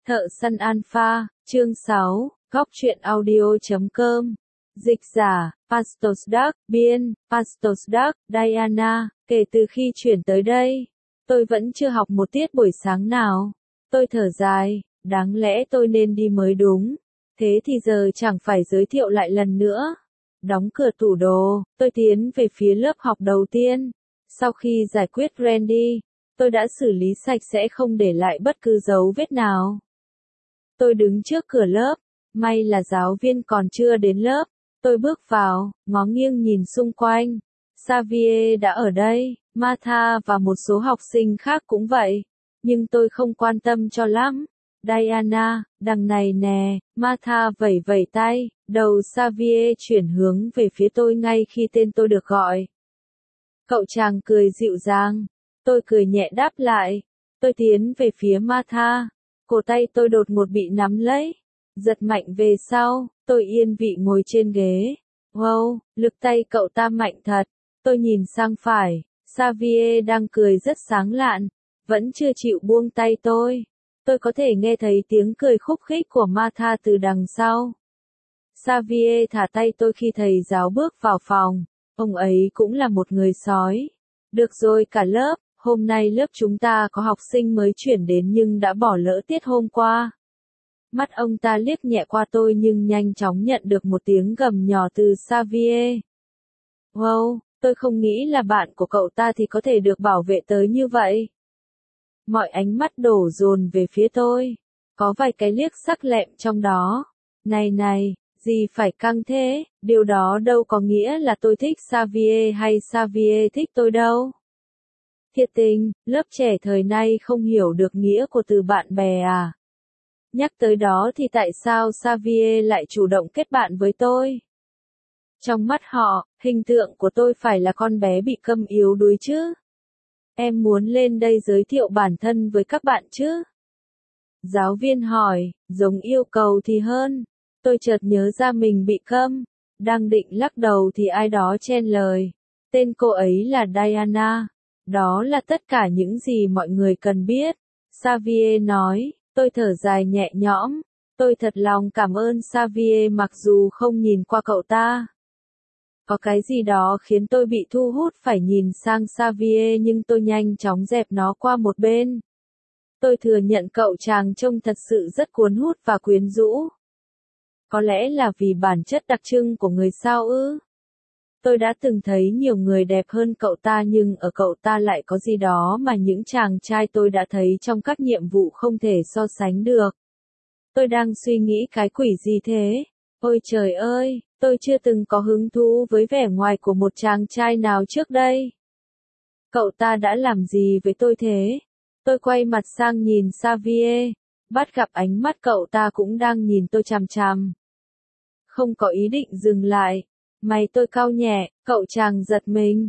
Thợ săn alpha, chương 6, góc truyện audio.com. Dịch giả, Pastos Duck, biên, Pastos Duck, Diana. Kể từ khi chuyển tới đây, tôi vẫn chưa học một tiết buổi sáng nào. Tôi thở dài, đáng lẽ tôi nên đi mới đúng. Thế thì giờ chẳng phải giới thiệu lại lần nữa. Đóng cửa tủ đồ, tôi tiến về phía lớp học đầu tiên. Sau khi giải quyết Randy, tôi đã xử lý sạch sẽ không để lại bất cứ dấu vết nào. Tôi đứng trước cửa lớp, may là giáo viên còn chưa đến lớp. Tôi bước vào, ngó nghiêng nhìn xung quanh. Xavier đã ở đây, Martha và một số học sinh khác cũng vậy. Nhưng tôi không quan tâm cho lắm. Diana, đằng này nè, Martha vẩy vẩy tay, đầu Xavier chuyển hướng về phía tôi ngay khi tên tôi được gọi. Cậu chàng cười dịu dàng. Tôi cười nhẹ đáp lại. Tôi tiến về phía Martha. Cổ tay tôi đột ngột bị nắm lấy. Giật mạnh về sau, tôi yên vị ngồi trên ghế. Wow, lực tay cậu ta mạnh thật. Tôi nhìn sang phải, Xavier đang cười rất sáng lạn, vẫn chưa chịu buông tay tôi. Tôi có thể nghe thấy tiếng cười khúc khích của Martha từ đằng sau. Xavier thả tay tôi khi thầy giáo bước vào phòng. Ông ấy cũng là một người sói. Được rồi cả lớp, hôm nay lớp chúng ta có học sinh mới chuyển đến nhưng đã bỏ lỡ tiết hôm qua. Mắt ông ta liếc nhẹ qua tôi nhưng nhanh chóng nhận được một tiếng gầm nhỏ từ Xavier. Wow, tôi không nghĩ là bạn của cậu ta thì có thể được bảo vệ tới như vậy. Mọi ánh mắt đổ dồn về phía tôi. Có vài cái liếc sắc lẹm trong đó. Này, gì phải căng thế, điều đó đâu có nghĩa là tôi thích Xavier hay Xavier thích tôi đâu. Thiệt tình, lớp trẻ thời nay không hiểu được nghĩa của từ bạn bè à. Nhắc tới đó thì tại sao Xavier lại chủ động kết bạn với tôi? Trong mắt họ, hình tượng của tôi phải là con bé bị câm yếu đuối chứ. Em muốn lên đây giới thiệu bản thân với các bạn chứ? Giáo viên hỏi, giống yêu cầu thì hơn. Tôi chợt nhớ ra mình bị câm. Đang định lắc đầu thì ai đó chen lời. Tên cô ấy là Diana. Đó là tất cả những gì mọi người cần biết. Xavier nói. Tôi thở dài nhẹ nhõm. Tôi thật lòng cảm ơn Xavier mặc dù không nhìn qua cậu ta. Có cái gì đó khiến tôi bị thu hút phải nhìn sang Xavier nhưng tôi nhanh chóng dẹp nó qua một bên. Tôi thừa nhận cậu chàng trông thật sự rất cuốn hút và quyến rũ. Có lẽ là vì bản chất đặc trưng của người sao ư? Tôi đã từng thấy nhiều người đẹp hơn cậu ta nhưng ở cậu ta lại có gì đó mà những chàng trai tôi đã thấy trong các nhiệm vụ không thể so sánh được. Tôi đang suy nghĩ cái quỷ gì thế? Ôi trời ơi, tôi chưa từng có hứng thú với vẻ ngoài của một chàng trai nào trước đây. Cậu ta đã làm gì với tôi thế? Tôi quay mặt sang nhìn Xavier, bắt gặp ánh mắt cậu ta cũng đang nhìn tôi chằm chằm. Không có ý định dừng lại. Mày tôi cau nhẹ, cậu chàng giật mình,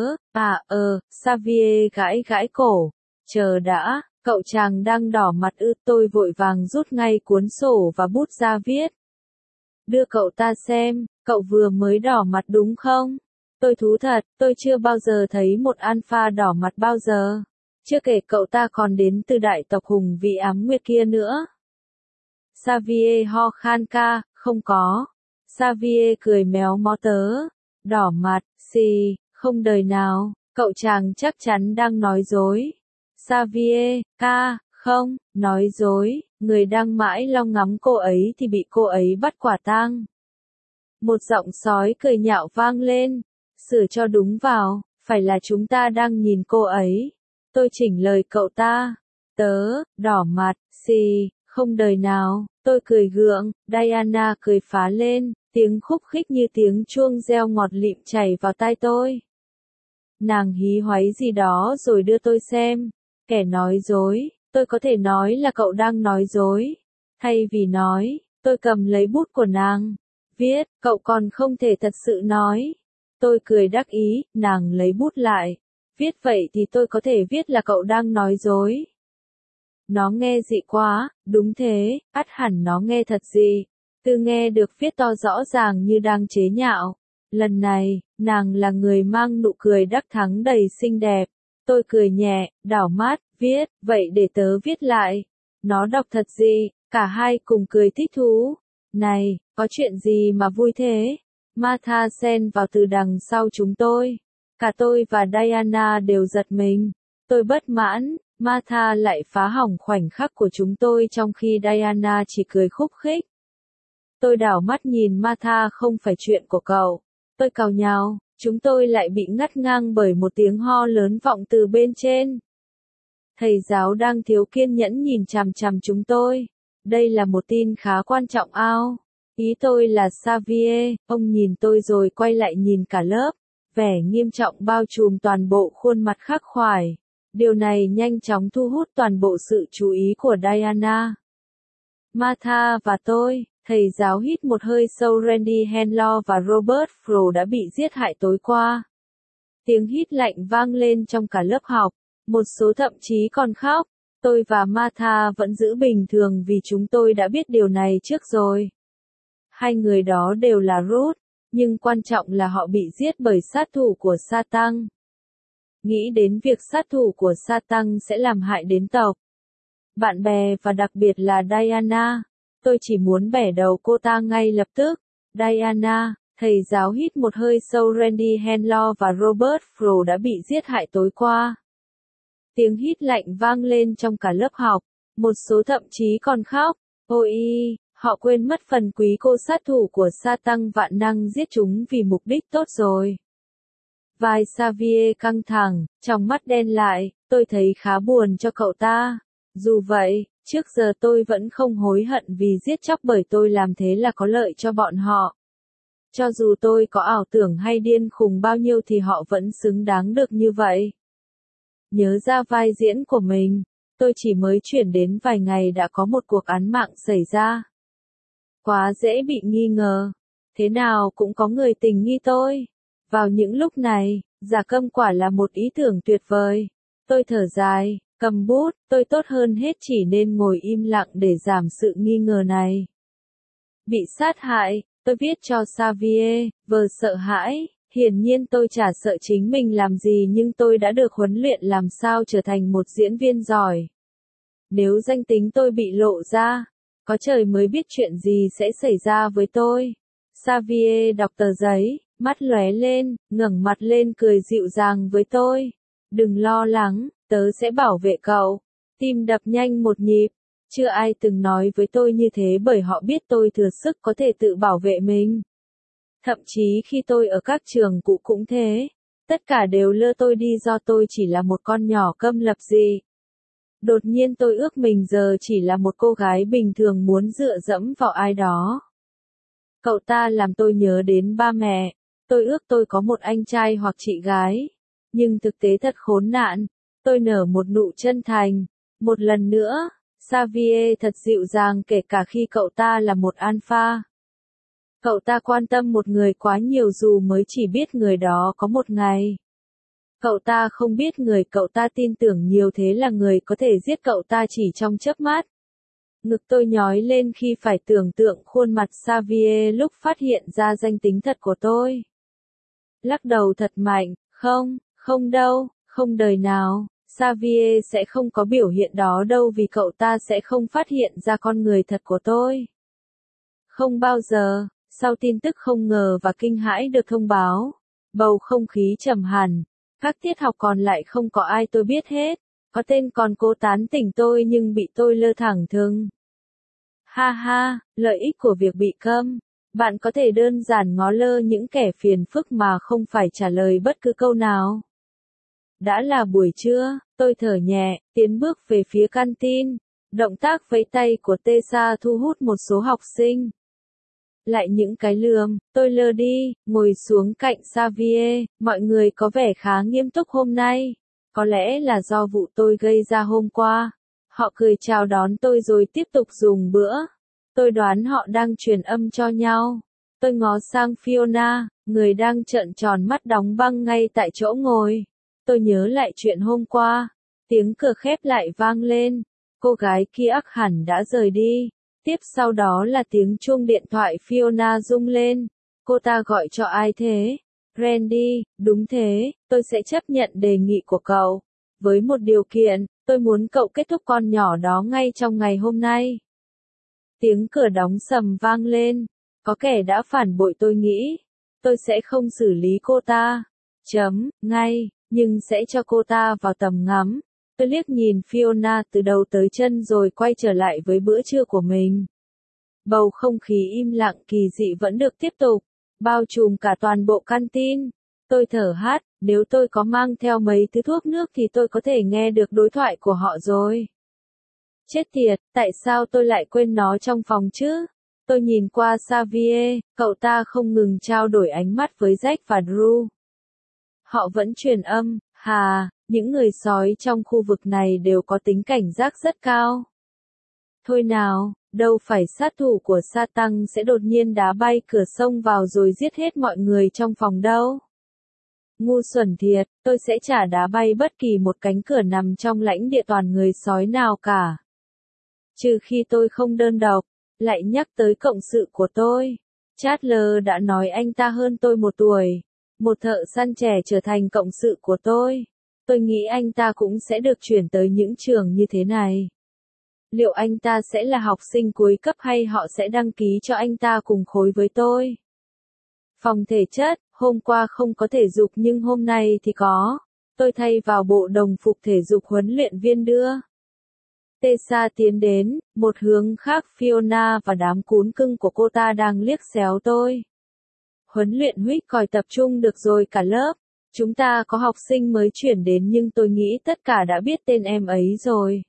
Xavier gãi cổ. Chờ đã, cậu chàng đang đỏ mặt ư? Tôi vội vàng rút ngay cuốn sổ và bút ra viết. Đưa cậu ta xem, cậu vừa mới đỏ mặt đúng không? Tôi thú thật, tôi chưa bao giờ thấy một alpha đỏ mặt bao giờ. Chưa kể cậu ta còn đến từ đại tộc hùng vĩ ám nguyệt kia nữa. Xavier ho khan ca, không có. Xavier cười méo mó tớ. Đỏ mặt, xì, không đời nào, cậu chàng chắc chắn đang nói dối. Xavier, ca, không, nói dối, người đang mãi long ngắm cô ấy thì bị cô ấy bắt quả tang. Một giọng sói cười nhạo vang lên. Sửa cho đúng vào, phải là chúng ta đang nhìn cô ấy. Tôi chỉnh lời cậu ta. Tớ, đỏ mặt, xì, không đời nào, tôi cười gượng. Diana cười phá lên, tiếng khúc khích như tiếng chuông reo ngọt lịm chảy vào tai tôi. Nàng hí hoáy gì đó rồi đưa tôi xem. Kẻ nói dối, tôi có thể nói là cậu đang nói dối. Thay vì nói, tôi cầm lấy bút của nàng. Viết, cậu còn không thể thật sự nói. Tôi cười đắc ý, nàng lấy bút lại. Viết vậy thì tôi có thể viết là cậu đang nói dối. Nó nghe dị quá, đúng thế, ắt hẳn nó nghe thật dị. Từ nghe được viết to rõ ràng như đang chế nhạo. Lần này, nàng là người mang nụ cười đắc thắng đầy xinh đẹp. Tôi cười nhẹ, đảo mắt, viết, vậy để tớ viết lại. Nó đọc thật gì? Cả hai cùng cười thích thú. Này, có chuyện gì mà vui thế? Martha xen vào từ đằng sau chúng tôi. Cả tôi và Diana đều giật mình. Tôi bất mãn, Martha lại phá hỏng khoảnh khắc của chúng tôi trong khi Diana chỉ cười khúc khích. Tôi đảo mắt nhìn Martha, không phải chuyện của cậu. Tôi càu nhàu, chúng tôi lại bị ngắt ngang bởi một tiếng ho lớn vọng từ bên trên. Thầy giáo đang thiếu kiên nhẫn nhìn chằm chằm chúng tôi. Đây là một tin khá quan trọng ao. Ý tôi là Xavier, ông nhìn tôi rồi quay lại nhìn cả lớp. Vẻ nghiêm trọng bao trùm toàn bộ khuôn mặt khắc khoải. Điều này nhanh chóng thu hút toàn bộ sự chú ý của Diana. Martha và tôi, thầy giáo hít một hơi sâu. Randy Henlaw và Robert Frost đã bị giết hại tối qua. Tiếng hít lạnh vang lên trong cả lớp học. Một số thậm chí còn khóc. Tôi và Martha vẫn giữ bình thường vì chúng tôi đã biết điều này trước rồi. Hai người đó đều là Ruth, nhưng quan trọng là họ bị giết bởi sát thủ của Satan. Nghĩ đến việc sát thủ của Satan sẽ làm hại đến tộc, bạn bè và đặc biệt là Diana, tôi chỉ muốn bẻ đầu cô ta ngay lập tức. Diana, thầy giáo hít một hơi sâu. Randy Henlaw và Robert Frost đã bị giết hại tối qua. Tiếng hít lạnh vang lên trong cả lớp học, một số thậm chí còn khóc. Ôi, họ quên mất phần quý cô sát thủ của Satan vạn năng giết chúng vì mục đích tốt rồi. Vai Xavier căng thẳng, trong mắt đen lại, tôi thấy khá buồn cho cậu ta. Dù vậy, trước giờ tôi vẫn không hối hận vì giết chóc, bởi tôi làm thế là có lợi cho bọn họ. Cho dù tôi có ảo tưởng hay điên khùng bao nhiêu thì họ vẫn xứng đáng được như vậy. Nhớ ra vai diễn của mình, tôi chỉ mới chuyển đến vài ngày đã có một cuộc án mạng xảy ra. Quá dễ bị nghi ngờ, thế nào cũng có người tình nghi tôi. Vào những lúc này, giả câm quả là một ý tưởng tuyệt vời. Tôi thở dài, cầm bút, tôi tốt hơn hết chỉ nên ngồi im lặng để giảm sự nghi ngờ này. Bị sát hại, tôi viết cho Xavier, vờ sợ hãi. Hiển nhiên tôi chả sợ chính mình làm gì, nhưng tôi đã được huấn luyện làm sao trở thành một diễn viên giỏi. Nếu danh tính tôi bị lộ ra, có trời mới biết chuyện gì sẽ xảy ra với tôi. Xavier đọc tờ giấy, mắt lóe lên, ngẩng mặt lên cười dịu dàng với tôi. Đừng lo lắng, tớ sẽ bảo vệ cậu. Tim đập nhanh một nhịp. Chưa ai từng nói với tôi như thế, bởi họ biết tôi thừa sức có thể tự bảo vệ mình. Thậm chí khi tôi ở các trường cũ cũng thế. Tất cả đều lơ tôi đi do tôi chỉ là một con nhỏ câm lập dị. Đột nhiên tôi ước mình giờ chỉ là một cô gái bình thường muốn dựa dẫm vào ai đó. Cậu ta làm tôi nhớ đến ba mẹ. Tôi ước tôi có một anh trai hoặc chị gái. Nhưng thực tế thật khốn nạn. Tôi nở một nụ chân thành. Một lần nữa, Xavier thật dịu dàng kể cả khi cậu ta là một alpha. Cậu ta quan tâm một người quá nhiều dù mới chỉ biết người đó có một ngày. Cậu ta không biết người cậu ta tin tưởng nhiều thế là người có thể giết cậu ta chỉ trong chớp mắt. Ngực tôi nhói lên khi phải tưởng tượng khuôn mặt Xavier lúc phát hiện ra danh tính thật của tôi. Lắc đầu thật mạnh, không đâu, không đời nào, Xavier sẽ không có biểu hiện đó đâu, vì cậu ta sẽ không phát hiện ra con người thật của tôi. Không bao giờ. Sau tin tức không ngờ và kinh hãi được thông báo, bầu không khí trầm hẳn. Các tiết học còn lại không có ai tôi biết hết. Có tên còn cố tán tỉnh tôi nhưng bị tôi lơ thẳng thừng. Ha ha, lợi ích của việc bị câm. Bạn có thể đơn giản ngó lơ những kẻ phiền phức mà không phải trả lời bất cứ câu nào. Đã là buổi trưa, tôi thở nhẹ, tiến bước về phía canteen. Động tác vẫy tay của Tessa thu hút một số học sinh. Lại những cái lườm, tôi lơ đi, ngồi xuống cạnh Xavier. Mọi người có vẻ khá nghiêm túc hôm nay. Có lẽ là do vụ tôi gây ra hôm qua. Họ cười chào đón tôi rồi tiếp tục dùng bữa. Tôi đoán họ đang truyền âm cho nhau. Tôi ngó sang Fiona, người đang trợn tròn mắt đóng băng ngay tại chỗ ngồi. Tôi nhớ lại chuyện hôm qua. Tiếng cửa khép lại vang lên. Cô gái kia ắt hẳn đã rời đi. Tiếp sau đó là tiếng chuông điện thoại Fiona rung lên. Cô ta gọi cho ai thế? Randy, đúng thế, tôi sẽ chấp nhận đề nghị của cậu. Với một điều kiện, tôi muốn cậu kết thúc con nhỏ đó ngay trong ngày hôm nay. Tiếng cửa đóng sầm vang lên, có kẻ đã phản bội tôi nghĩ. Tôi sẽ không xử lý cô ta. Ngay, nhưng sẽ cho cô ta vào tầm ngắm. Tôi liếc nhìn Fiona từ đầu tới chân rồi quay trở lại với bữa trưa của mình. Bầu không khí im lặng kỳ dị vẫn được tiếp tục, bao trùm cả toàn bộ canteen. Tôi thở hắt, nếu tôi có mang theo mấy thứ thuốc nước thì tôi có thể nghe được đối thoại của họ rồi. Chết tiệt, tại sao tôi lại quên nó trong phòng chứ? Tôi nhìn qua Xavier, cậu ta không ngừng trao đổi ánh mắt với Jack và Drew. Họ vẫn truyền âm, những người sói trong khu vực này đều có tính cảnh giác rất cao. Thôi nào, đâu phải sát thủ của Satan sẽ đột nhiên đá bay cửa sông vào rồi giết hết mọi người trong phòng đâu. Ngu xuẩn thiệt, tôi sẽ chả đá bay bất kỳ một cánh cửa nằm trong lãnh địa toàn người sói nào cả. Trừ khi tôi không đơn độc, lại nhắc tới cộng sự của tôi. Chandler đã nói anh ta hơn tôi 1 tuổi. Một thợ săn trẻ trở thành cộng sự của tôi. Tôi nghĩ anh ta cũng sẽ được chuyển tới những trường như thế này. Liệu anh ta sẽ là học sinh cuối cấp hay họ sẽ đăng ký cho anh ta cùng khối với tôi? Phòng thể chất, hôm qua không có thể dục nhưng hôm nay thì có. Tôi thay vào bộ đồng phục thể dục huấn luyện viên đưa. Tessa tiến đến, một hướng khác Fiona và đám cún cưng của cô ta đang liếc xéo tôi. Huấn luyện huýt còi tập trung được rồi cả lớp. Chúng ta có học sinh mới chuyển đến nhưng tôi nghĩ tất cả đã biết tên em ấy rồi.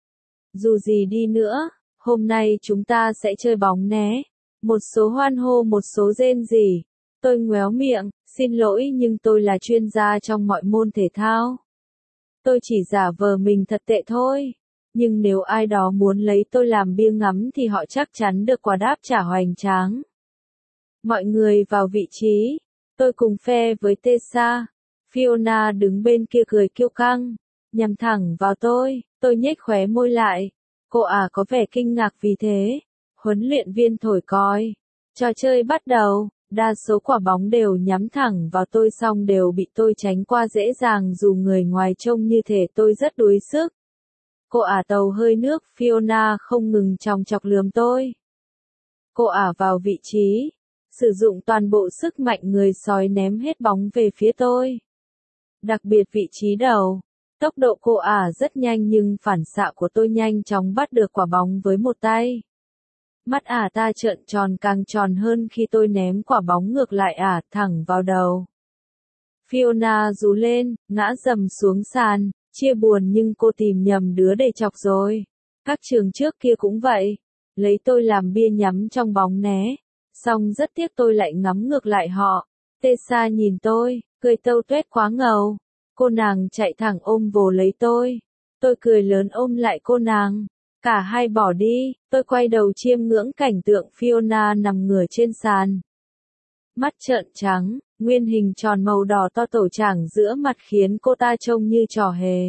Dù gì đi nữa, hôm nay chúng ta sẽ chơi bóng né. Một số hoan hô một số rên rỉ. Tôi ngoéo miệng, xin lỗi nhưng tôi là chuyên gia trong mọi môn thể thao. Tôi chỉ giả vờ mình thật tệ thôi. Nhưng nếu ai đó muốn lấy tôi làm bia ngắm thì họ chắc chắn được quả đáp trả hoành tráng. Mọi người vào vị trí. Tôi cùng phe với Tessa. Fiona đứng bên kia cười kiêu căng. Nhằm thẳng vào tôi nhếch khóe môi lại. Cô có vẻ kinh ngạc vì thế. Huấn luyện viên thổi còi. Trò chơi bắt đầu. Đa số quả bóng đều nhắm thẳng vào tôi xong đều bị tôi tránh qua dễ dàng dù người ngoài trông như thể tôi rất đuối sức. Cô tàu hơi nước Fiona không ngừng chòng chọc lườm tôi. Cô vào vị trí. Sử dụng toàn bộ sức mạnh người sói ném hết bóng về phía tôi. Đặc biệt vị trí đầu. Tốc độ cô rất nhanh nhưng phản xạ của tôi nhanh chóng bắt được quả bóng với một tay. Mắt ta trợn tròn càng tròn hơn khi tôi ném quả bóng ngược lại thẳng vào đầu. Fiona rú lên, ngã rầm xuống sàn, chia buồn nhưng cô tìm nhầm đứa để chọc rồi. Các trường trước kia cũng vậy. Lấy tôi làm bia nhắm trong bóng né. Xong rất tiếc tôi lại ngắm ngược lại họ. Tessa nhìn tôi, cười tâu tuét quá ngầu. Cô nàng chạy thẳng ôm vồ lấy tôi. Tôi cười lớn ôm lại cô nàng. Cả hai bỏ đi, tôi quay đầu chiêm ngưỡng cảnh tượng Fiona nằm ngửa trên sàn. Mắt trợn trắng, nguyên hình tròn màu đỏ to tổ chảng giữa mặt khiến cô ta trông như trò hề.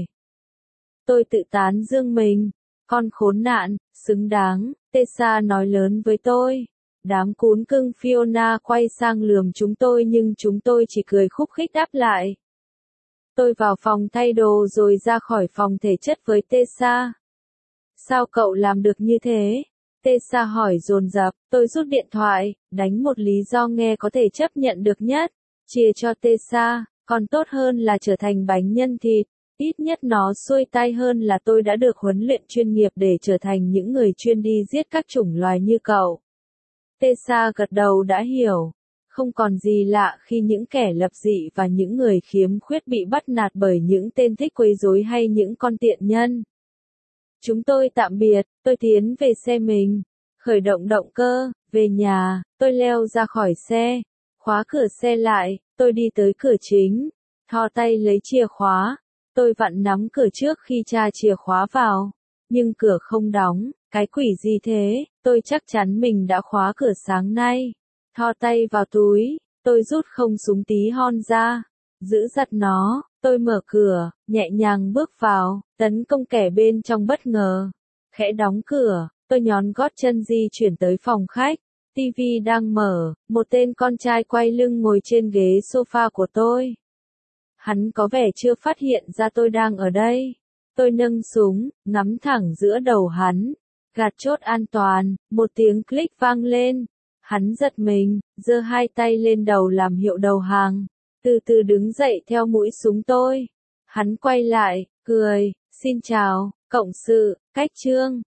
Tôi tự tán dương mình. Con khốn nạn, xứng đáng, Tessa nói lớn với tôi. Đám cún cưng Fiona quay sang lườm chúng tôi nhưng chúng tôi chỉ cười khúc khích đáp lại. Tôi vào phòng thay đồ rồi ra khỏi phòng thể chất với Tessa. Sao cậu làm được như thế? Tessa hỏi dồn dập, tôi rút điện thoại, đánh một lý do nghe có thể chấp nhận được nhất. Chia cho Tessa, còn tốt hơn là trở thành bánh nhân thịt. Ít nhất nó xuôi tay hơn là tôi đã được huấn luyện chuyên nghiệp để trở thành những người chuyên đi giết các chủng loài như cậu. Tessa gật đầu đã hiểu. Không còn gì lạ khi những kẻ lập dị và những người khiếm khuyết bị bắt nạt bởi những tên thích quấy rối hay những con tiện nhân. Chúng tôi tạm biệt, tôi tiến về xe mình. Khởi động động cơ, về nhà, tôi leo ra khỏi xe. Khóa cửa xe lại, tôi đi tới cửa chính. Thò tay lấy chìa khóa. Tôi vặn nắm cửa trước khi tra chìa khóa vào. Nhưng cửa không đóng, cái quỷ gì thế, tôi chắc chắn mình đã khóa cửa sáng nay. Thò tay vào túi, tôi rút không súng tí hon ra. Giữ chặt nó, tôi mở cửa, nhẹ nhàng bước vào, tấn công kẻ bên trong bất ngờ. Khẽ đóng cửa, tôi nhón gót chân di chuyển tới phòng khách. TV đang mở, một tên con trai quay lưng ngồi trên ghế sofa của tôi. Hắn có vẻ chưa phát hiện ra tôi đang ở đây. Tôi nâng súng, ngắm thẳng giữa đầu hắn. Gạt chốt an toàn, một tiếng click vang lên. Hắn giật mình, giơ hai tay lên đầu làm hiệu đầu hàng. Từ từ đứng dậy theo mũi súng tôi. Hắn quay lại, cười, xin chào, cộng sự, cách trương.